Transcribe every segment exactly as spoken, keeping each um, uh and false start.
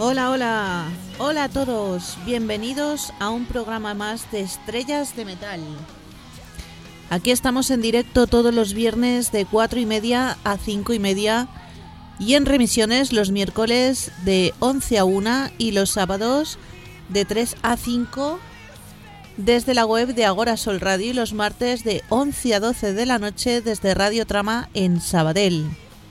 Hola, hola, hola a todos, bienvenidos a un programa más de Estrellas de Metal. Aquí estamos en directo todos los viernes de cuatro y media a cinco y media y en remisiones los miércoles de once a una y los sábados de tres a cinco desde la web de Agora Sol Radio y los martes de once a doce de la noche desde Radio Trama en Sabadell.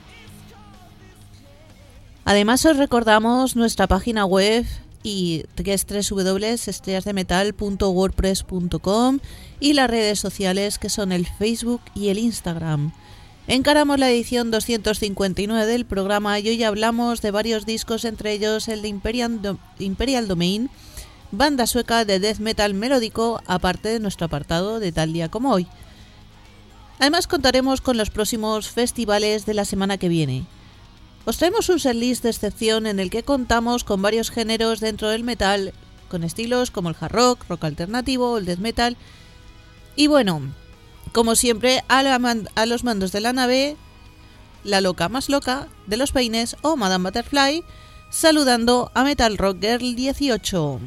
Además os recordamos nuestra página web y que es doble u doble u doble u punto estrellas de metal punto wordpress punto com y las redes sociales que son el Facebook y el Instagram. Encaramos la edición doscientos cincuenta y nueve del programa y hoy hablamos de varios discos, entre ellos el de Imperial, Do- Imperial Domain, banda sueca de death metal melódico, aparte de nuestro apartado de tal día como hoy. Además contaremos con los próximos festivales de la semana que viene. Os traemos un setlist de excepción en el que contamos con varios géneros dentro del metal, con estilos como el hard rock, rock alternativo, el death metal. Y bueno, como siempre, a, la man- a los mandos de la nave, la loca más loca de los peines o Madame Butterfly, saludando a Metal Rock Girl dieciocho.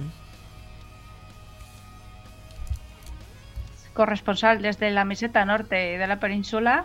Corresponsal desde la meseta norte de la península.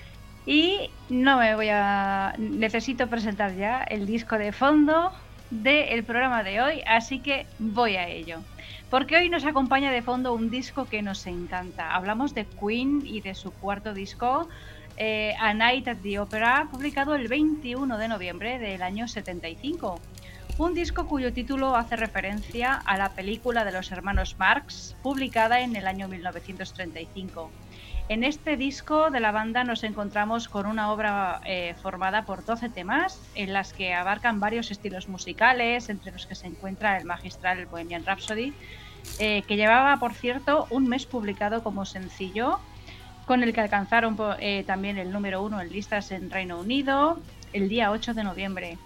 Y no me voy a... necesito presentar ya el disco de fondo del programa de hoy, así que voy a ello. Porque hoy nos acompaña de fondo un disco que nos encanta. Hablamos de Queen y de su cuarto disco, eh, A Night at the Opera, publicado el veintiuno de noviembre del año setenta y cinco. Un disco cuyo título hace referencia a la película de los hermanos Marx, publicada en el año mil novecientos treinta y cinco. En este disco de la banda nos encontramos con una obra eh, formada por doce temas, en las que abarcan varios estilos musicales, entre los que se encuentra el magistral Bohemian Rhapsody, eh, que llevaba, por cierto, un mes publicado como sencillo, con el que alcanzaron eh, también el número uno en listas en Reino Unido el día ocho de noviembre.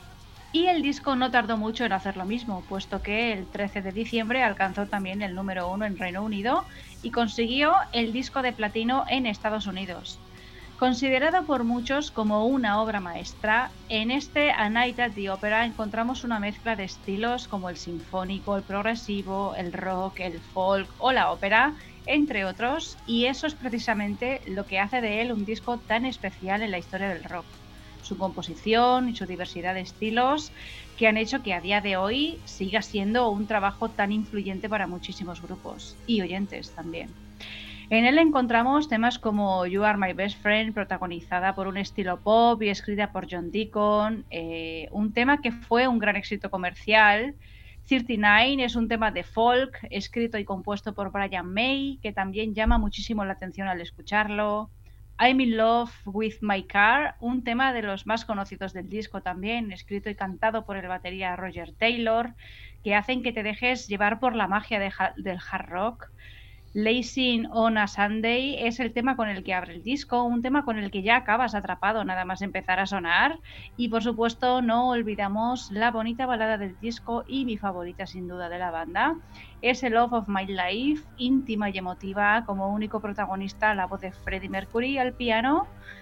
Y el disco no tardó mucho en hacer lo mismo, puesto que el trece de diciembre alcanzó también el número uno en Reino Unido y consiguió el disco de platino en Estados Unidos. Considerado por muchos como una obra maestra, en este A Night at the Opera encontramos una mezcla de estilos como el sinfónico, el progresivo, el rock, el folk o la ópera, entre otros, y eso es precisamente lo que hace de él un disco tan especial en la historia del rock. Su composición y su diversidad de estilos que han hecho que a día de hoy siga siendo un trabajo tan influyente para muchísimos grupos y oyentes también. En él encontramos temas como You Are My Best Friend, protagonizada por un estilo pop y escrita por John Deacon, eh, un tema que fue un gran éxito comercial. treinta y nueve es un tema de folk escrito y compuesto por Brian May, que también llama muchísimo la atención al escucharlo. I'm in Love with My Car, un tema de los más conocidos del disco también, escrito y cantado por el batería Roger Taylor, que hacen que te dejes llevar por la magia de ha- del hard rock. Lazing on a Sunday es el tema con el que abre el disco, un tema con el que ya acabas atrapado nada más empezar a sonar. Y por supuesto no olvidamos la bonita balada del disco y mi favorita sin duda de la banda. Es el Love of My Life, íntima y emotiva, como único protagonista la voz de Freddie Mercury al piano,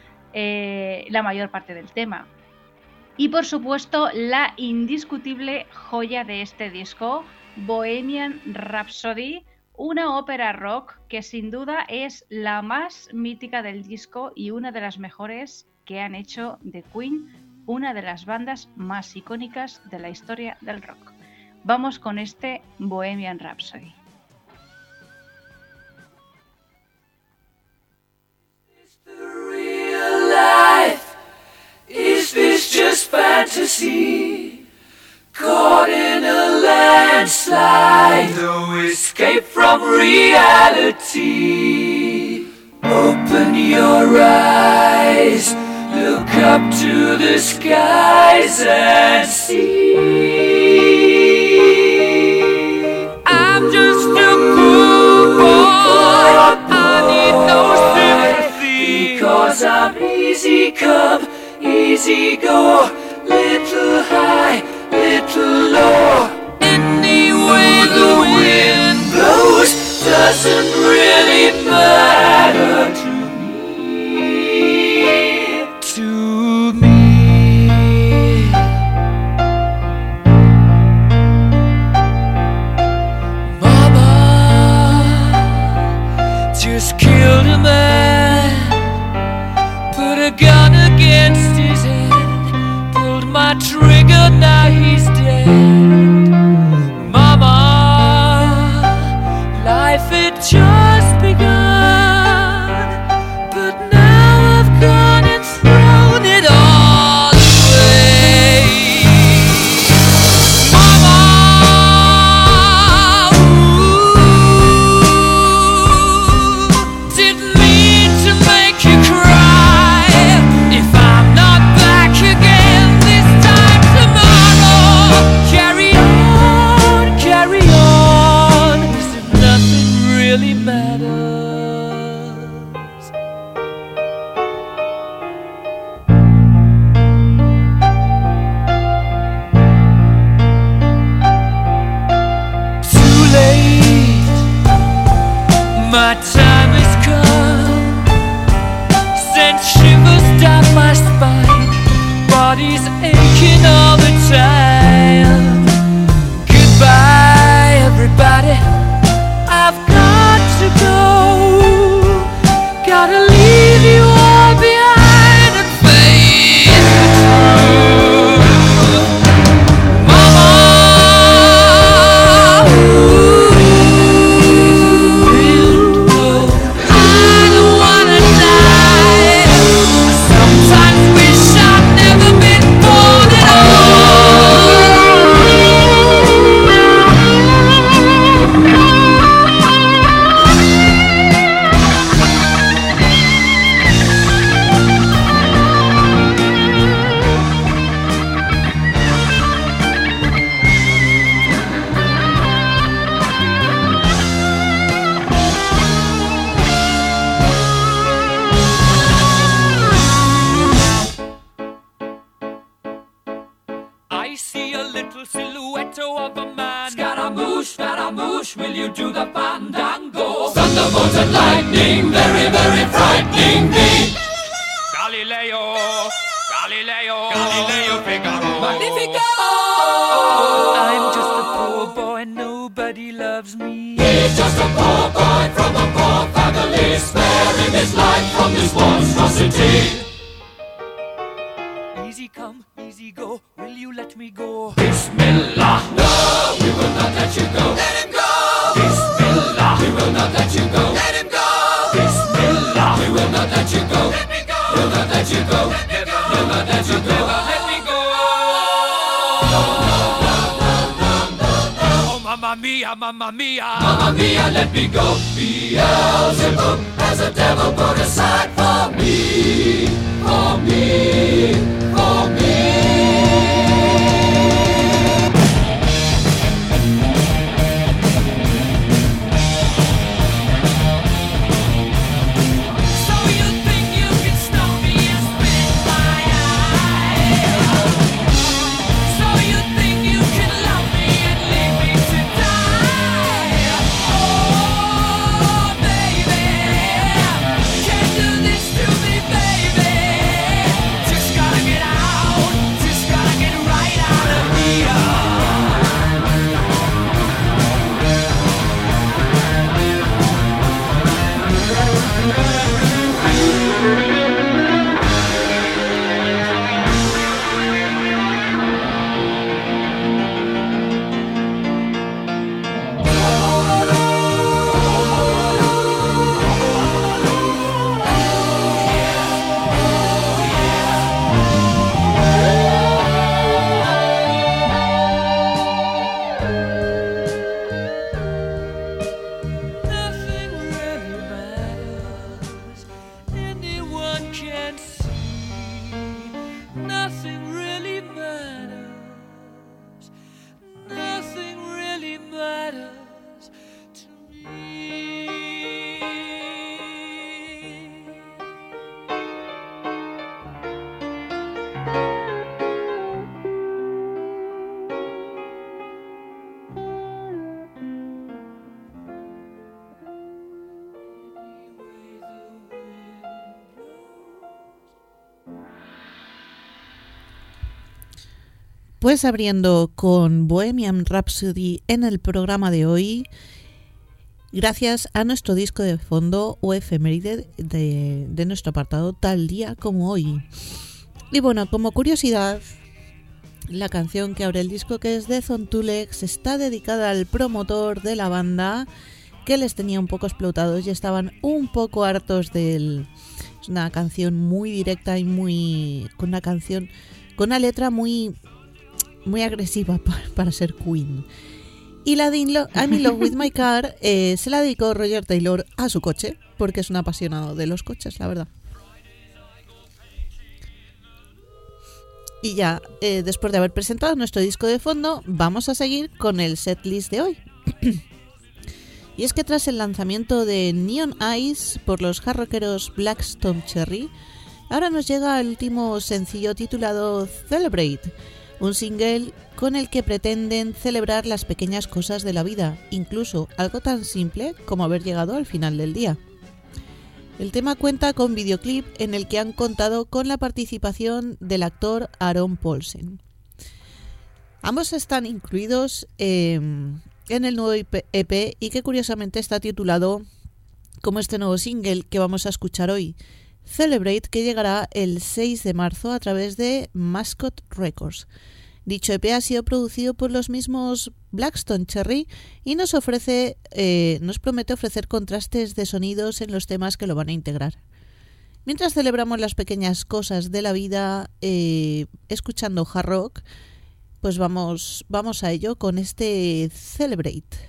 eh, la mayor parte del tema. Y por supuesto la indiscutible joya de este disco, Bohemian Rhapsody, una ópera rock que sin duda es la más mítica del disco y una de las mejores que han hecho de Queen una de las bandas más icónicas de la historia del rock. Vamos con este Bohemian Rhapsody. Is this real life? Is this just fantasy? Caught in a landslide, no escape from reality. Open your eyes, look up to the skies and see. I'm just a poor boy, I need no sympathy, because I'm easy come, easy go, little high, little low. Any way the wind blows doesn't really matter to me. To me. my trigger, now he's dead. Mama, life had just begun, but now I've gone and thrown it all away. Mama, ooh, didn't mean to make you cry. If I'm not back again this time tomorrow, carry on, carry on, as if nothing really matters. Too late, my time has come. Sent shivers down my spine, body's aching all the time. Goodbye, everybody, I've got to go. Gotta leave you all behind and face the truth. Mama, ooh, I don't wanna die. Sometimes wish I'd never been born at I see a little silhouette of a man. Scaramouche, Scaramouche, will you do the fandango? Thunderbolt and lightning, very, very frightening me. Galileo, Galileo, Galileo Figaro. Magnifico! I'm just a poor boy, nobody loves me. He's just a poor boy from a poor family, sparing his life from this monstrosity. Easy come, easy go, will you let me go? Bismillah, no, we will not let you go. Let him go! Bismillah, we will not let you go. Let him go! Bismillah, we will not let you go. Let me go! We'll not let you go. Let me go! We'll not let you go. Let me go! Oh, mamma mia, mamma mia, mamma mia, let me go. Beelzebub has a devil put aside for me, for me, for me. So you think you can stop me and spit my eye? So you think you can love me and leave me to die? Oh, baby, can't do this to me, baby. Just gotta get out, just gotta get right out of here. Nothing really matters. Anyone can see. Nothing really matters. Nothing really matters to me. Pues abriendo con Bohemian Rhapsody en el programa de hoy, gracias a nuestro disco de fondo o efeméride de, de nuestro apartado Tal día como hoy. Y bueno, como curiosidad, La canción que abre el disco, que es Death on Two Legs, está dedicada al promotor de la banda, que les tenía un poco explotados y estaban un poco hartos de él. Es una canción muy directa y muy... con una canción... con una letra muy... muy agresiva para, para ser Queen. Y la de In Lo- I'm in Love with My Car eh, se la dedicó Roger Taylor a su coche, porque es un apasionado de los coches, la verdad. Y ya, eh, después de haber presentado nuestro disco de fondo, vamos a seguir con el setlist de hoy. Y es que tras el lanzamiento de Neon Eyes por los hard rockeros Blackstone Cherry, ahora nos llega el último sencillo titulado Celebrate, un single con el que pretenden celebrar las pequeñas cosas de la vida, incluso algo tan simple como haber llegado al final del día. El tema cuenta con videoclip en el que han contado con la participación del actor Aaron Paulsen. Ambos están incluidos eh, en el nuevo E P y que curiosamente está titulado como este nuevo single que vamos a escuchar hoy, Celebrate, que llegará el seis de marzo a través de Mascot Records. Dicho E P ha sido producido por los mismos Blackstone Cherry y nos ofrece, eh, nos promete ofrecer contrastes de sonidos en los temas que lo van a integrar. Mientras celebramos las pequeñas cosas de la vida eh, escuchando hard rock, pues vamos, vamos a ello con este Celebrate.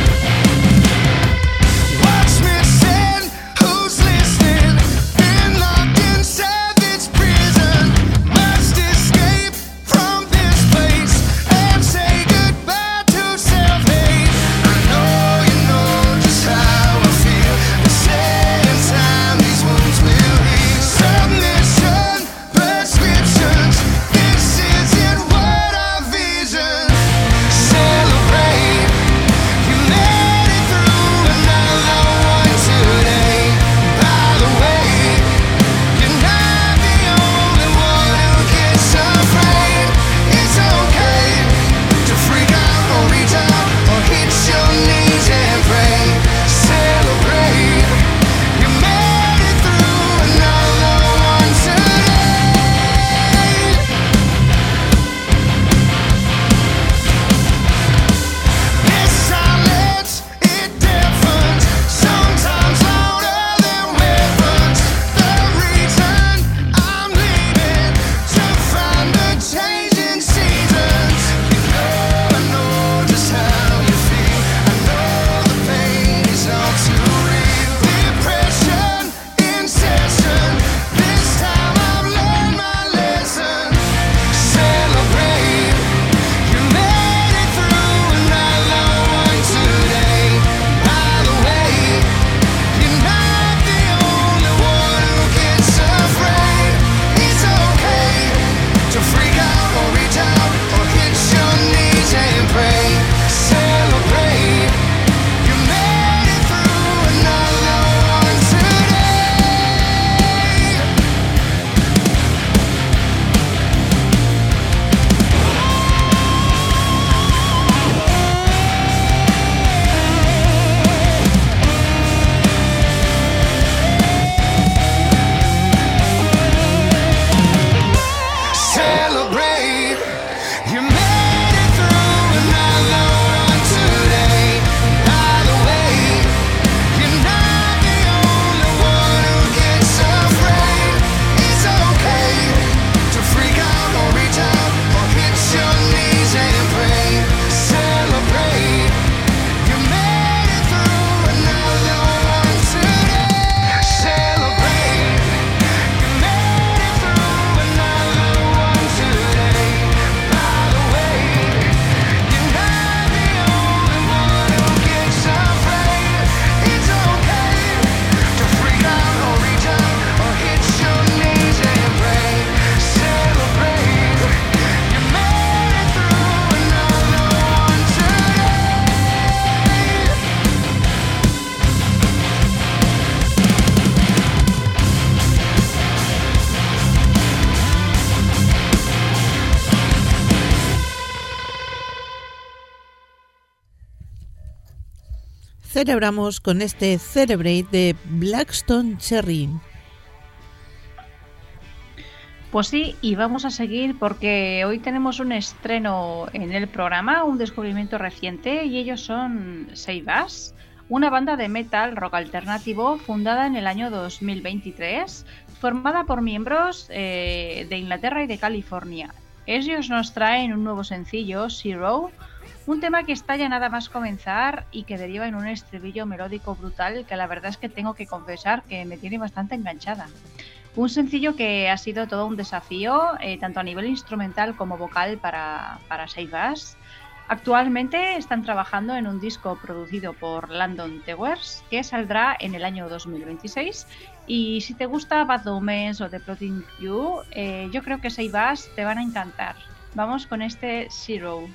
Watch me sing, who's listening? In celebramos con este Celebrate de Blackstone Cherry. Pues sí, y vamos a seguir porque hoy tenemos un estreno en el programa, un descubrimiento reciente, y ellos son Seibas, una banda de metal rock alternativo fundada en el año dos mil veintitrés, formada por miembros eh, de Inglaterra y de California. Ellos nos traen un nuevo sencillo, Zero, un tema que está ya nada más comenzar y que deriva en un estribillo melódico brutal que la verdad es que tengo que confesar que me tiene bastante enganchada. Un sencillo que ha sido todo un desafío, eh, tanto a nivel instrumental como vocal para, para Seibas. Actualmente están trabajando en un disco producido por Landon Towers que saldrá en el año dos mil veintiséis. Y si te gusta Bad Omens o The Plotting You, eh, yo creo que Seibas te van a encantar. Vamos con este Zero.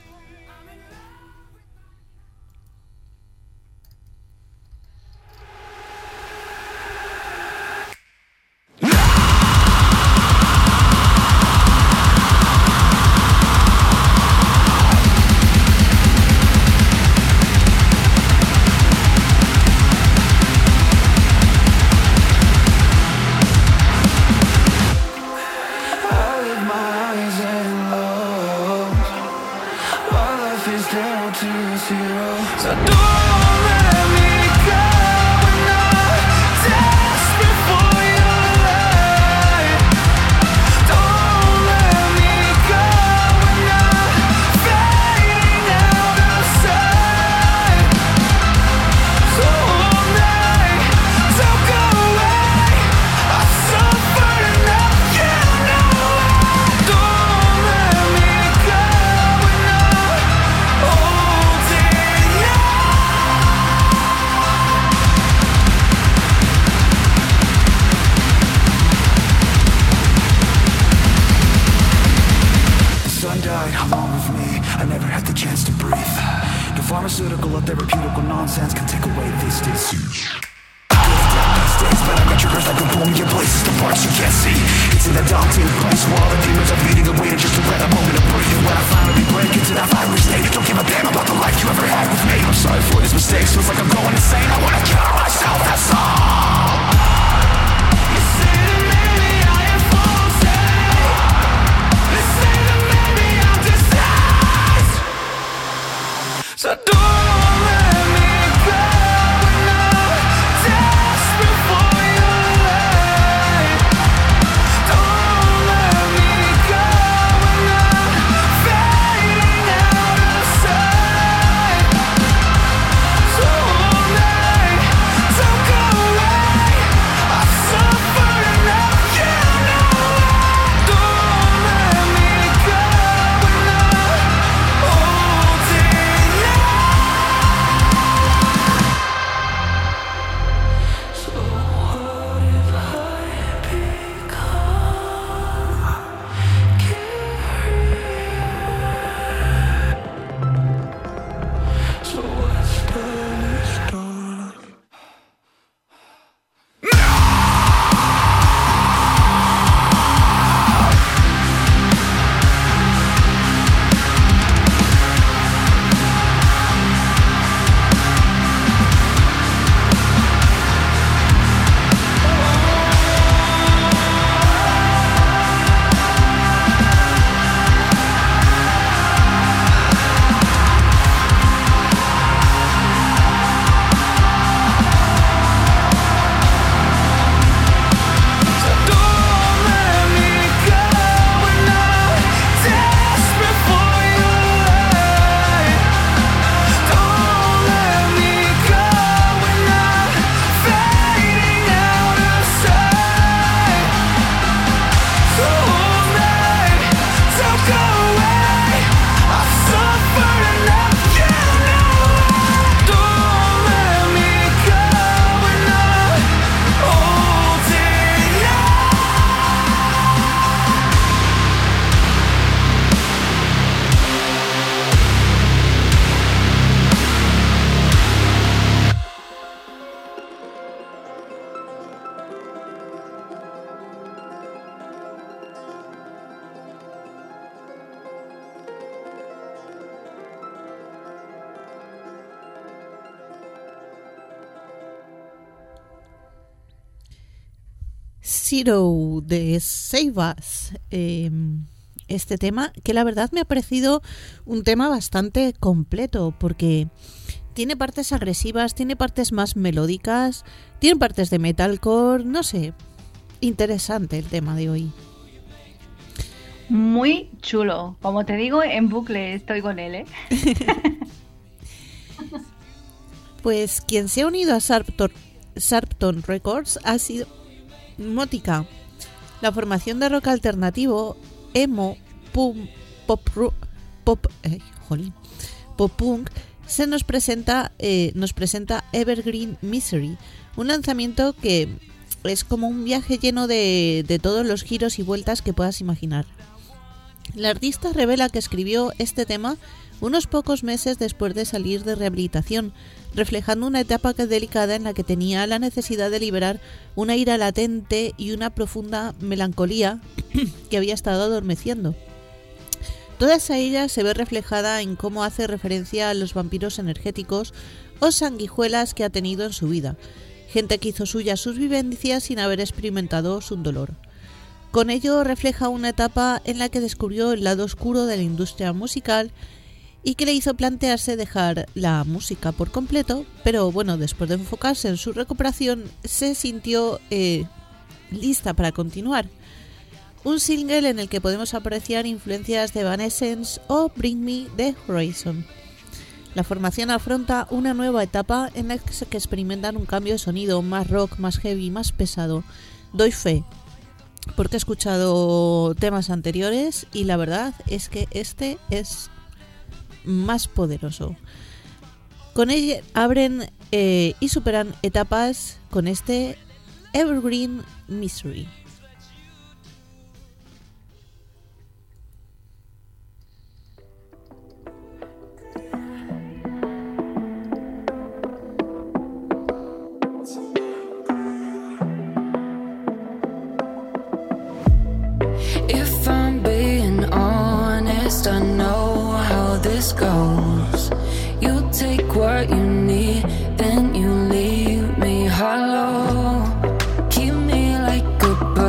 So Zero de Save Us. Eh, este tema que la verdad me ha parecido un tema bastante completo porque tiene partes agresivas, tiene partes más melódicas, tiene partes de metalcore, no sé, interesante el tema de hoy. Muy chulo, como te digo, en bucle estoy con él, ¿eh? Pues quien se ha unido a Sharpton, Sharpton Records ha sido Motica. La formación de rock alternativo, emo, pum, pop, pop, eh, jolín, pop punk, se nos presenta, eh, nos presenta Evergreen Misery, un lanzamiento que es como un viaje lleno de, de todos los giros y vueltas que puedas imaginar. La artista revela que escribió este tema unos pocos meses después de salir de rehabilitación, reflejando una etapa delicada en la que tenía la necesidad de liberar una ira latente y una profunda melancolía que había estado adormeciendo. Toda esa ira se ve reflejada en cómo hace referencia a los vampiros energéticos o sanguijuelas que ha tenido en su vida, gente que hizo suya sus vivencias sin haber experimentado su dolor. Con ello refleja una etapa en la que descubrió el lado oscuro de la industria musical y que le hizo plantearse dejar la música por completo, pero bueno, después de enfocarse en su recuperación, se sintió eh, lista para continuar. Un single en el que podemos apreciar influencias de Evanescence o Bring Me the Horizon. La formación afronta una nueva etapa en la que experimentan un cambio de sonido, más rock, más heavy, más pesado. Doy fe, porque he escuchado temas anteriores y la verdad es que este es más poderoso. Con ella abren eh, y superan etapas con este Evergreen Misery. If I'm being honest, I know how this goes. You take what you need, then you leave me hollow. Keep me like a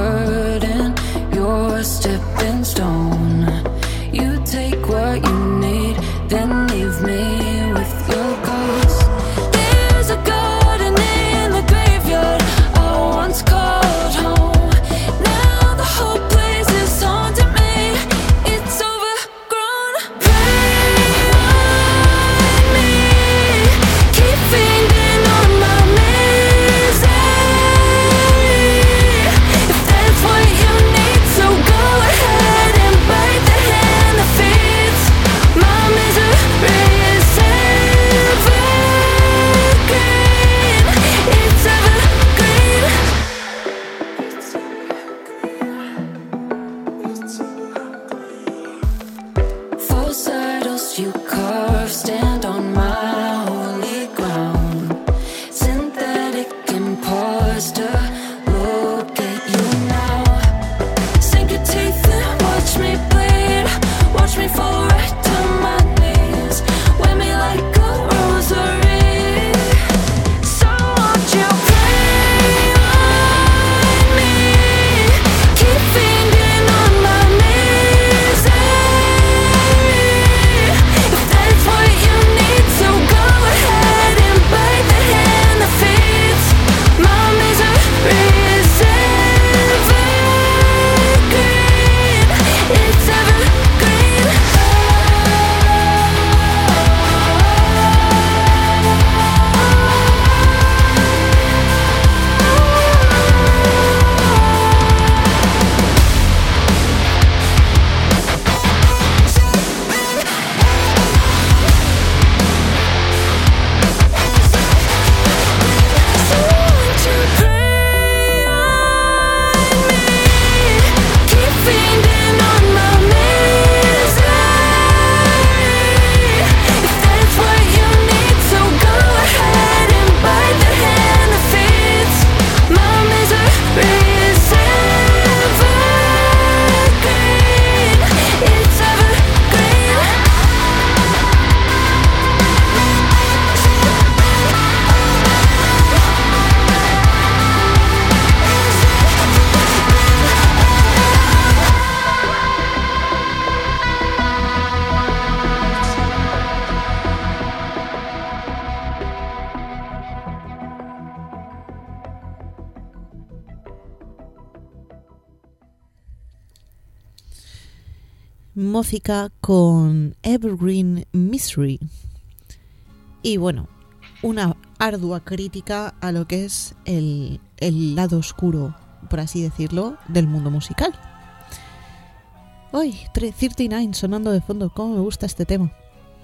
Música con Evergreen Mystery. Y bueno, una ardua crítica a lo que es el, el lado oscuro, por así decirlo, del mundo musical. Uy, treinta y nueve sonando de fondo, cómo me gusta este tema.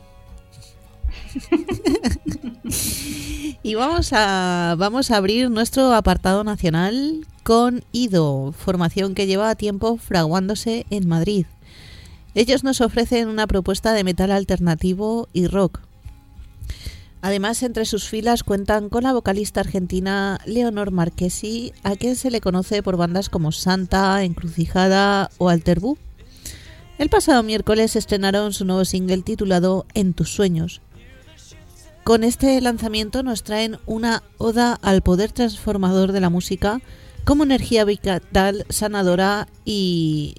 Y vamos a, vamos a abrir nuestro apartado nacional con Ido, formación que lleva tiempo fraguándose en Madrid. Ellos nos ofrecen una propuesta de metal alternativo y rock. Además, entre sus filas cuentan con la vocalista argentina Leonor Marchesi, a quien se le conoce por bandas como Santa, Encrucijada o Alterbú. El pasado miércoles estrenaron su nuevo single titulado En tus sueños. Con este lanzamiento nos traen una oda al poder transformador de la música como energía vital, sanadora y,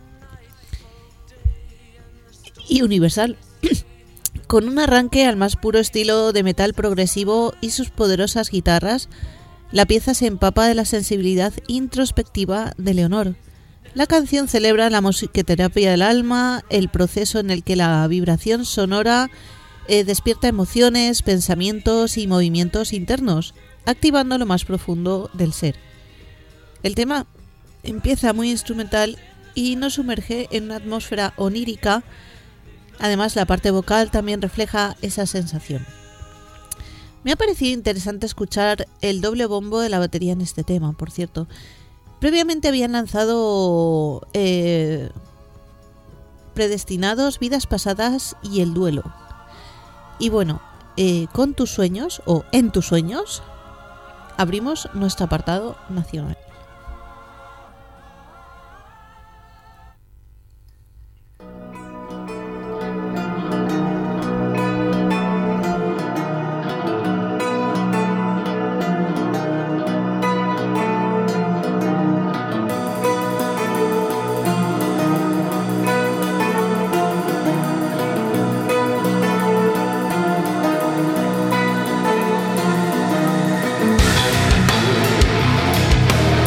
y universal. Con un arranque al más puro estilo de metal progresivo y sus poderosas guitarras, la pieza se empapa de la sensibilidad introspectiva de Leonor. La canción celebra la musicoterapia del alma, el proceso en el que la vibración sonora eh, despierta emociones, pensamientos y movimientos internos, activando lo más profundo del ser. El tema empieza muy instrumental y nos sumerge en una atmósfera onírica. Además, la parte vocal también refleja esa sensación. Me ha parecido interesante escuchar el doble bombo de la batería en este tema, por cierto. Previamente habían lanzado eh, Predestinados, Vidas Pasadas y El Duelo. Y bueno, eh, con tus sueños o en tus sueños abrimos nuestro apartado nacional. Thank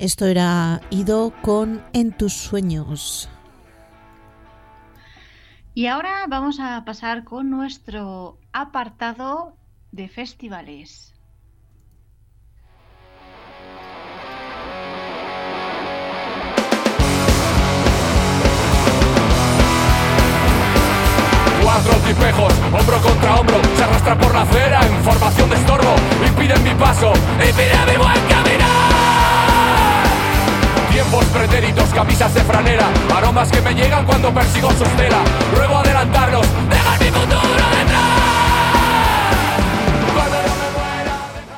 Esto era Ido con En tus sueños. Y ahora vamos a pasar con nuestro apartado de festivales. Cuatro tipejos, hombro contra hombro, se arrastran por la acera en formación de estorbo. Impiden mi paso, impiden mi buen caminar. Tiempos pretéritos, camisas de franela, aromas que me llegan cuando persigo su estela. Ruego adelantarlos, dejar mi futuro detrás. Cuando yo me muera,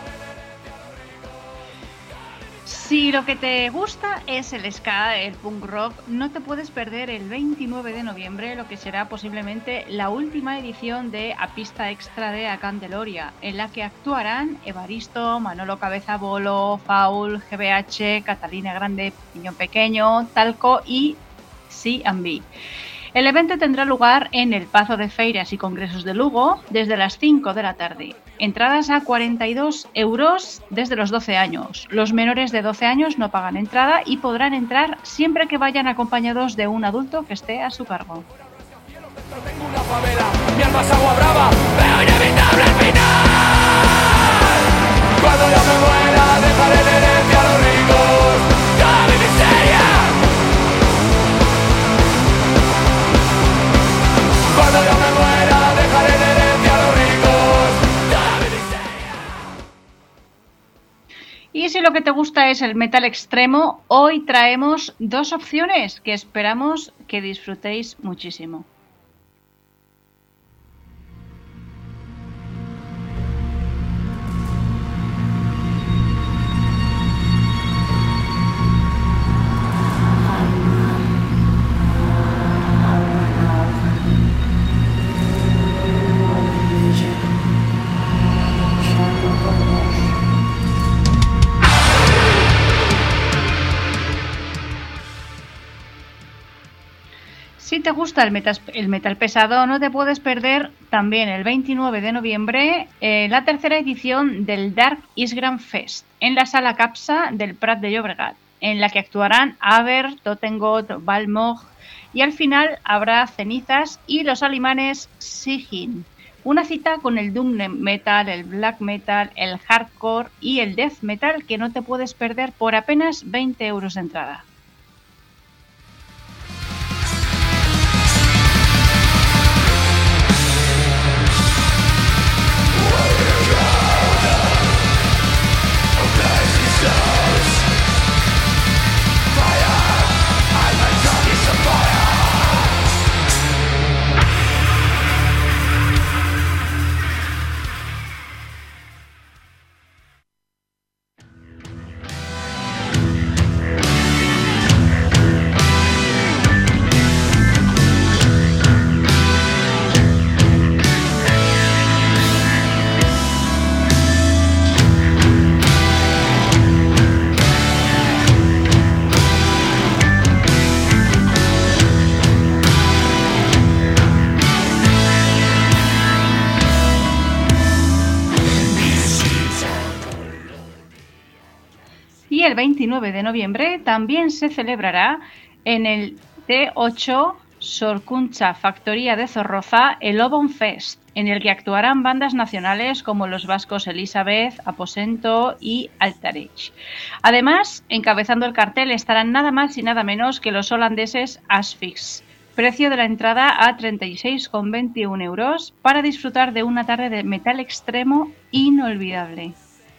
Si lo que te gusta es el ska, el punk rock, no te puedes perder el veintinueve de noviembre lo que será posiblemente la última edición de A Pista Extra de A Candeloria, en la que actuarán Evaristo, Manolo Cabeza Bolo, Faul, G B H, Catalina Grande, Piñón Pequeño, Talco y C and B. El evento tendrá lugar en el Pazo de Feiras y Congresos de Lugo desde las cinco de la tarde. Entradas a cuarenta y dos euros desde los doce años. Los menores de doce años no pagan entrada y podrán entrar siempre que vayan acompañados de un adulto que esté a su cargo. tengo una favela, mi alma es agua brava, veo inevitable el final. Cuando yo me muera, dejaré en herencia a los ricos toda mi miseria. Cuando yo me muera, dejaré en herencia a los ricos toda mi miseria. Y si lo que te gusta es el metal extremo, hoy traemos dos opciones que esperamos que disfrutéis muchísimo. Si te gusta el metal, el metal pesado, no te puedes perder también el veintinueve de noviembre eh, la tercera edición del Dark Isgram Fest en la Sala Capsa del Prat de Llobregat, en la que actuarán Aber, Totengot, Balmog y al final habrá cenizas y los alemanes Sigyn. Una cita con el doom metal, el black metal, el hardcore y el death metal que no te puedes perder por apenas veinte euros de entrada. Y el veintinueve de noviembre también se celebrará en el T ocho Sorkuntza Factoría de Zorroza el Obon Fest, en el que actuarán bandas nacionales como los vascos Elizabeth, Aposento y Altarech. Además, encabezando el cartel estarán nada más y nada menos que los holandeses Asphyx. Precio de la entrada a treinta y seis con veintiún euros para disfrutar de una tarde de metal extremo inolvidable.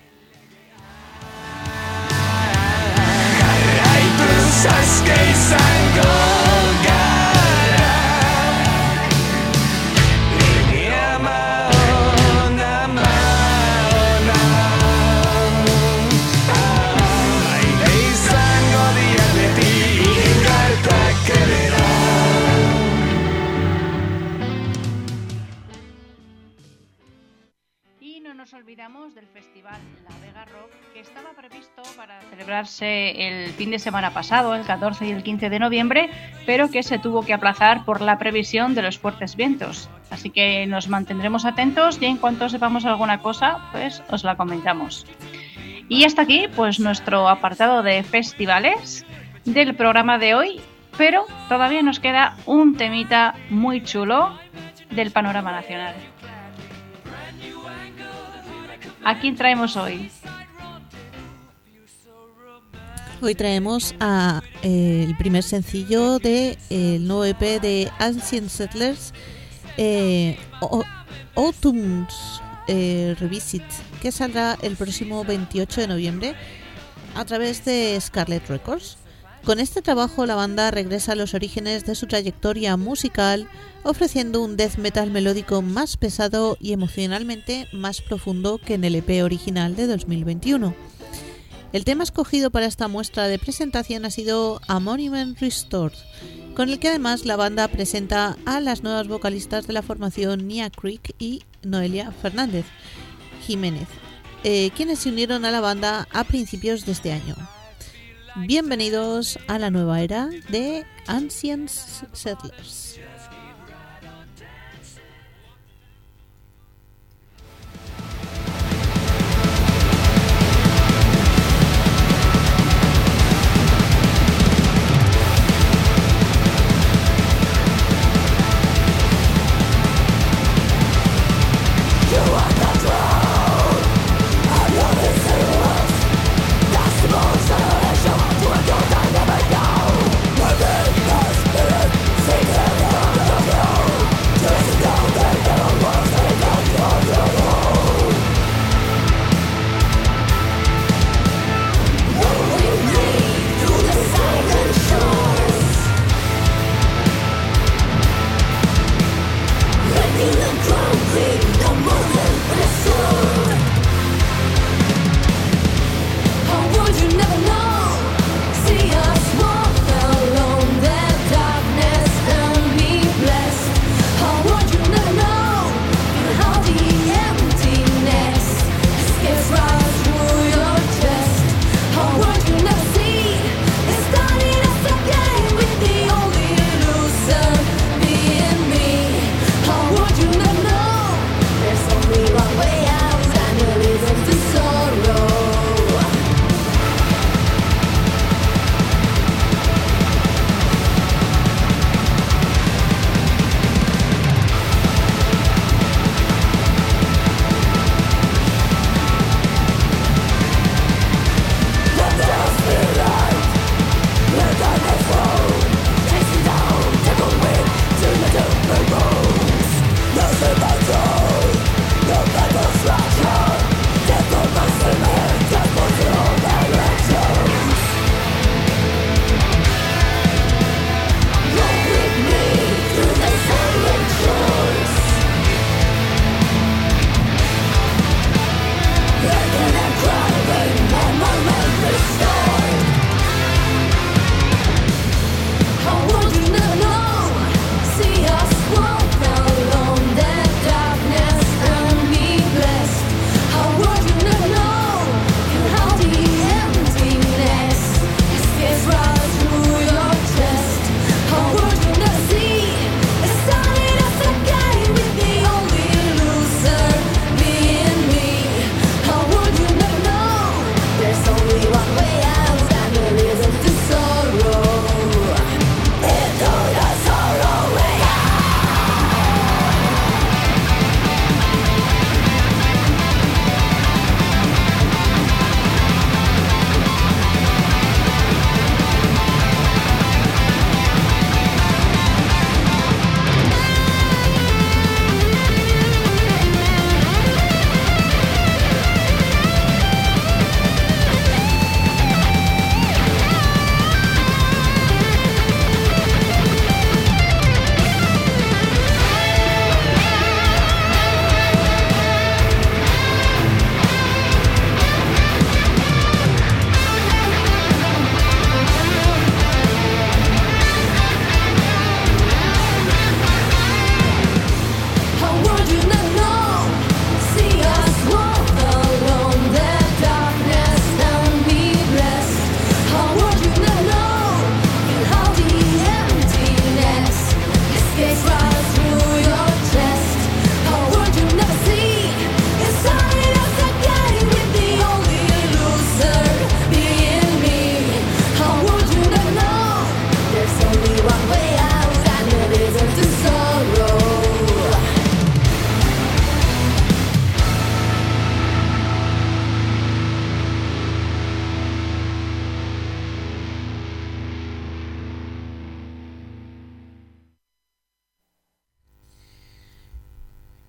Y no nos olvidamos del festival La Vega Rock, que estaba previsto para celebrarse el fin de semana pasado, el catorce y el quince de noviembre, pero que se tuvo que aplazar por la previsión de los fuertes vientos. Así que nos mantendremos atentos y en cuanto sepamos alguna cosa, pues os la comentamos. Y hasta aquí pues nuestro apartado de festivales del programa de hoy, pero todavía nos queda un temita muy chulo del panorama nacional. ¿A quién traemos hoy? Hoy traemos a, eh, el primer sencillo del de, eh, nuevo E P de Ancient Settlers, eh, Autumn's eh, Revisit, que saldrá el próximo veintiocho de noviembre a través de Scarlet Records. Con este trabajo la banda regresa a los orígenes de su trayectoria musical, ofreciendo un death metal melódico más pesado y emocionalmente más profundo que en el E P original de dos mil veintiuno. El tema escogido para esta muestra de presentación ha sido A Monument Restored, con el que además la banda presenta a las nuevas vocalistas de la formación Nia Creek y Noelia Fernández Jiménez, eh, quienes se unieron a la banda a principios de este año. Bienvenidos a la nueva era de Ancient Settlers. Within the spirit, seek the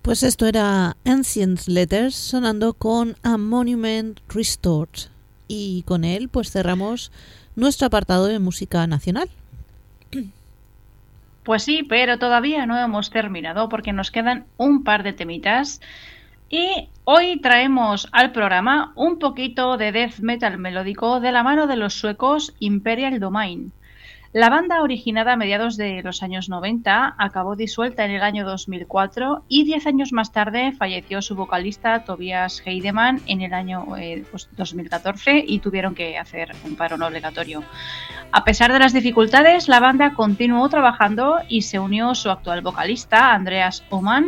Pues esto era Ancient Letters sonando con A Monument Restored. Y con él pues cerramos nuestro apartado de música nacional. Pues sí, pero todavía no hemos terminado porque nos quedan un par de temitas. Y hoy traemos al programa un poquito de death metal melódico de la mano de los suecos Imperial Domain. La banda, originada a mediados de los años noventa, acabó disuelta en el año dos mil cuatro y diez años más tarde falleció su vocalista Tobias Heidemann en el año eh, pues, dos mil catorce y tuvieron que hacer un parón obligatorio. A pesar de las dificultades, la banda continuó trabajando y se unió su actual vocalista, Andreas Oman,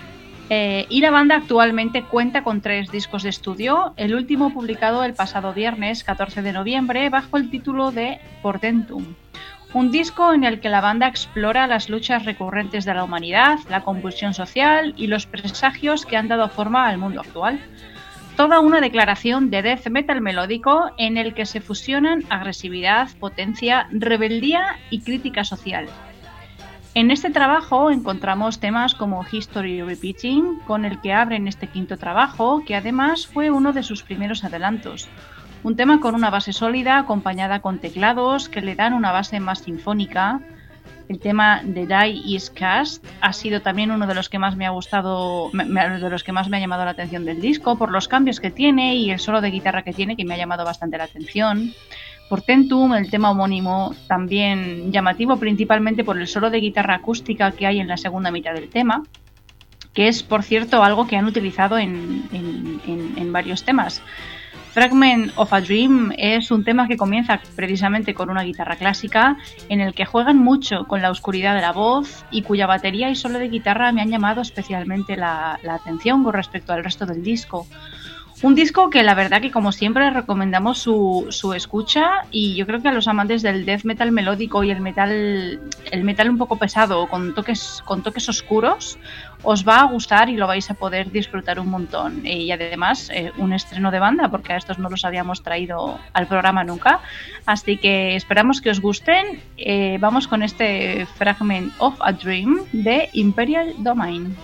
eh, y la banda actualmente cuenta con tres discos de estudio, el último publicado el pasado viernes catorce de noviembre bajo el título de Portentum. Un disco en el que la banda explora las luchas recurrentes de la humanidad, la convulsión social y los presagios que han dado forma al mundo actual. Toda una declaración de death metal melódico en el que se fusionan agresividad, potencia, rebeldía y crítica social. En este trabajo encontramos temas como History Repeating, con el que abren este quinto trabajo, que además fue uno de sus primeros adelantos. Un tema con una base sólida, acompañada con teclados que le dan una base más sinfónica. El tema de Die Is Cast ha sido también uno de los que más me ha gustado, de los que más me ha llamado la atención del disco, por los cambios que tiene y el solo de guitarra que tiene, que me ha llamado bastante la atención. Portentum, el tema homónimo, también llamativo principalmente por el solo de guitarra acústica que hay en la segunda mitad del tema, que es, por cierto, algo que han utilizado en, en, en, en varios temas. Fragment of a Dream es un tema que comienza precisamente con una guitarra clásica en el que juegan mucho con la oscuridad de la voz y cuya batería y solo de guitarra me han llamado especialmente la, la atención con respecto al resto del disco. Un disco que la verdad que como siempre recomendamos su, su escucha y yo creo que a los amantes del death metal melódico y el metal el metal un poco pesado con toques con toques oscuros os va a gustar y lo vais a poder disfrutar un montón. Y además eh, un estreno de banda porque a estos no los habíamos traído al programa nunca, así que esperamos que os gusten. Eh, vamos con este Fragment of a Dream de Imperial Domain.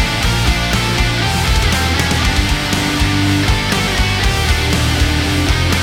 We'll be right back.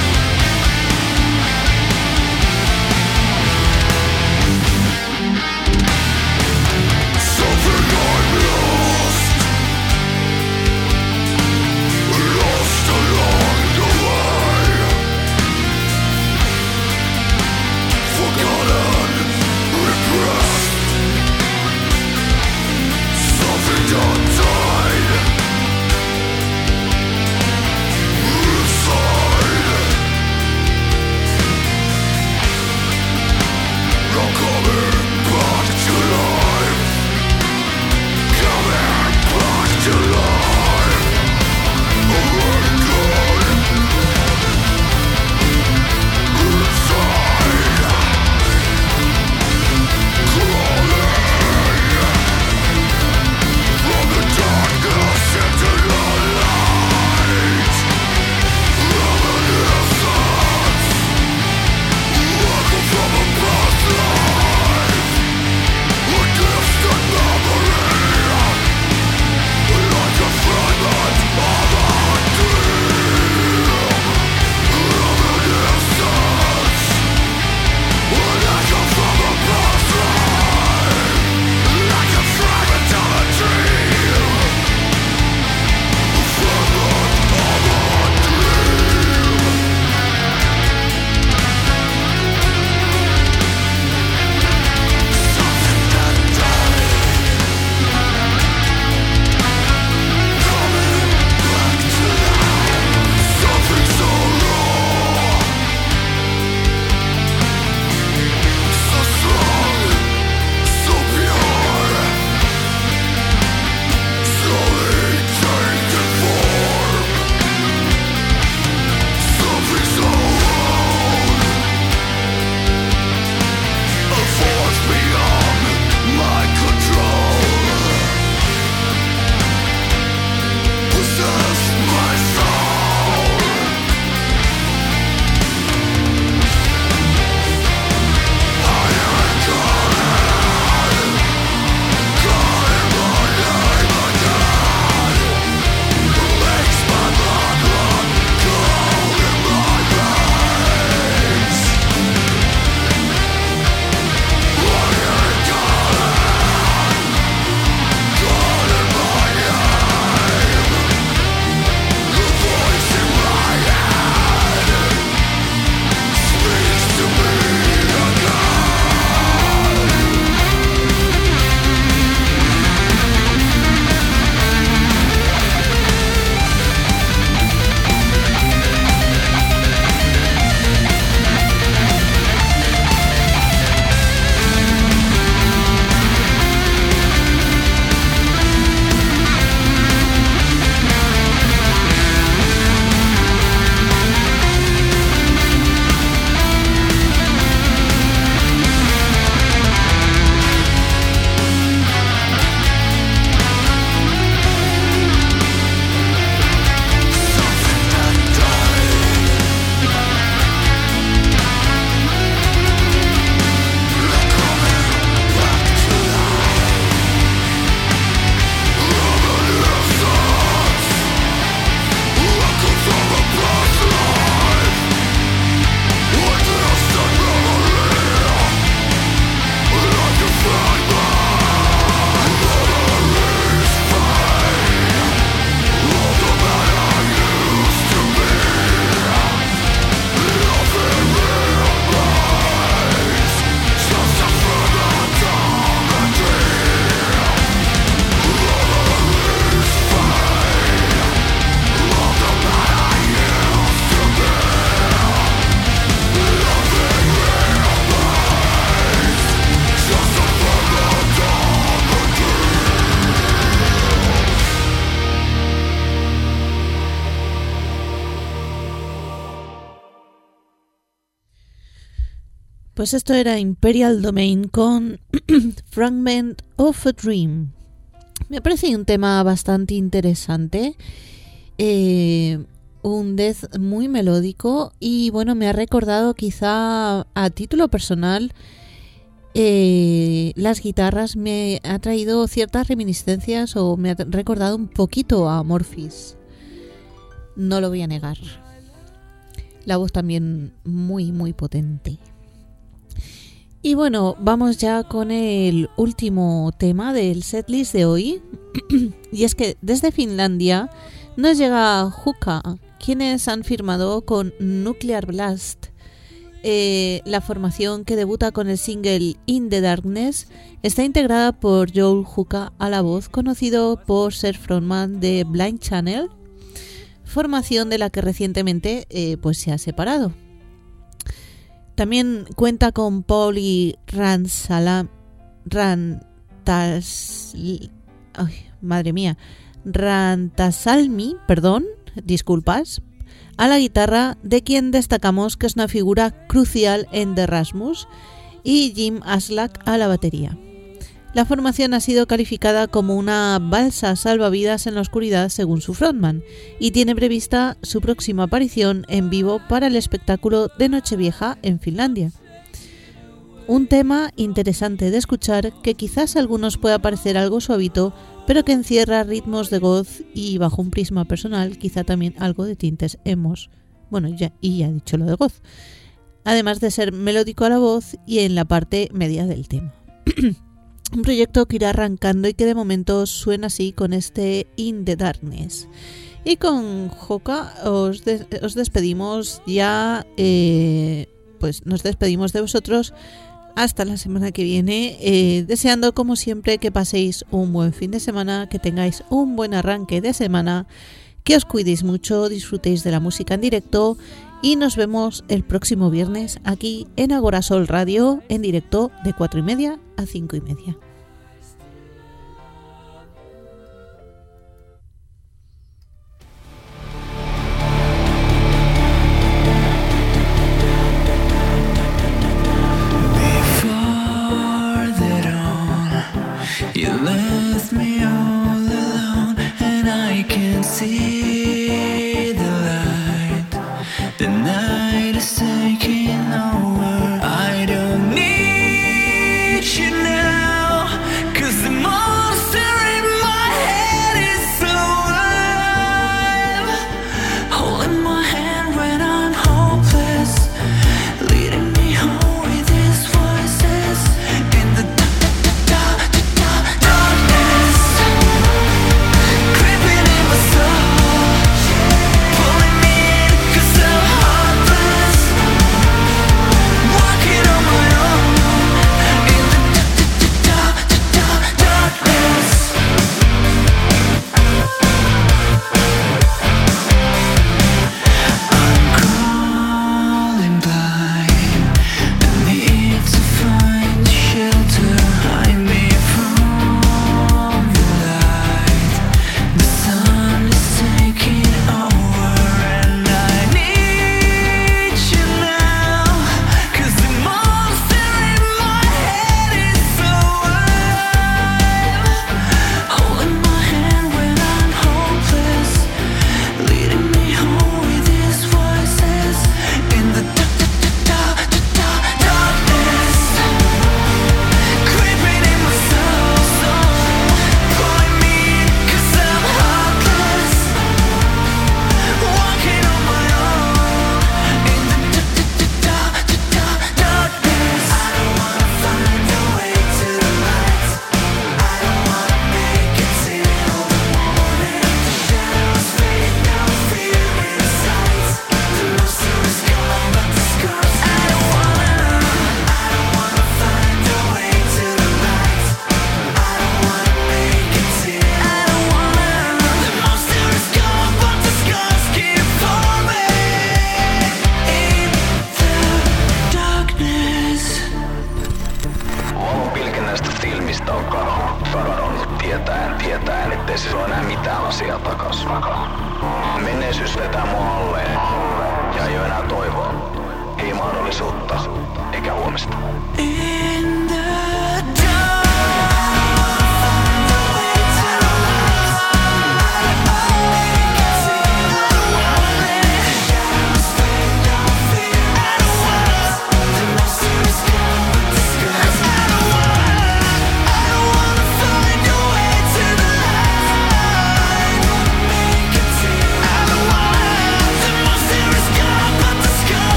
Pues esto era Imperial Domain con Fragment of a Dream. Me parece un tema bastante interesante, eh, un death muy melódico y bueno, me ha recordado quizá a título personal, eh, las guitarras me ha traído ciertas reminiscencias o me ha recordado un poquito a Amorphis, no lo voy a negar. La voz también muy muy potente. Y bueno, vamos ya con el último tema del setlist de hoy. Y es que desde Finlandia nos llega Hukka, quienes han firmado con Nuclear Blast. Eh, la formación que debuta con el single In the Darkness está integrada por Joel Hukka a la voz, conocido por ser frontman de Blind Channel, formación de la que recientemente eh, pues se ha separado. También cuenta con Pauli Ransalam, Rantas, ay, madre mía, Rantasalmi, perdón, disculpas, a la guitarra, de quien destacamos que es una figura crucial en The Rasmus, y Jim Aslak a la batería. La formación ha sido calificada como una balsa salvavidas en la oscuridad según su frontman y tiene prevista su próxima aparición en vivo para el espectáculo de Nochevieja en Finlandia. Un tema interesante de escuchar que quizás a algunos pueda parecer algo suavito, pero que encierra ritmos de goth y bajo un prisma personal quizá también algo de tintes emos. Bueno, ya, y ya he dicho lo de goth. Además de ser melódico a la voz y en la parte media del tema. Un proyecto que irá arrancando y que de momento suena así con este In the Darkness. Y con Hukka os, de- os despedimos ya, eh, pues nos despedimos de vosotros hasta la semana que viene, eh, deseando como siempre que paséis un buen fin de semana, que tengáis un buen arranque de semana, que os cuidéis mucho, disfrutéis de la música en directo y nos vemos el próximo viernes aquí en Agora Sol Radio en directo de cuatro y media a cinco y media.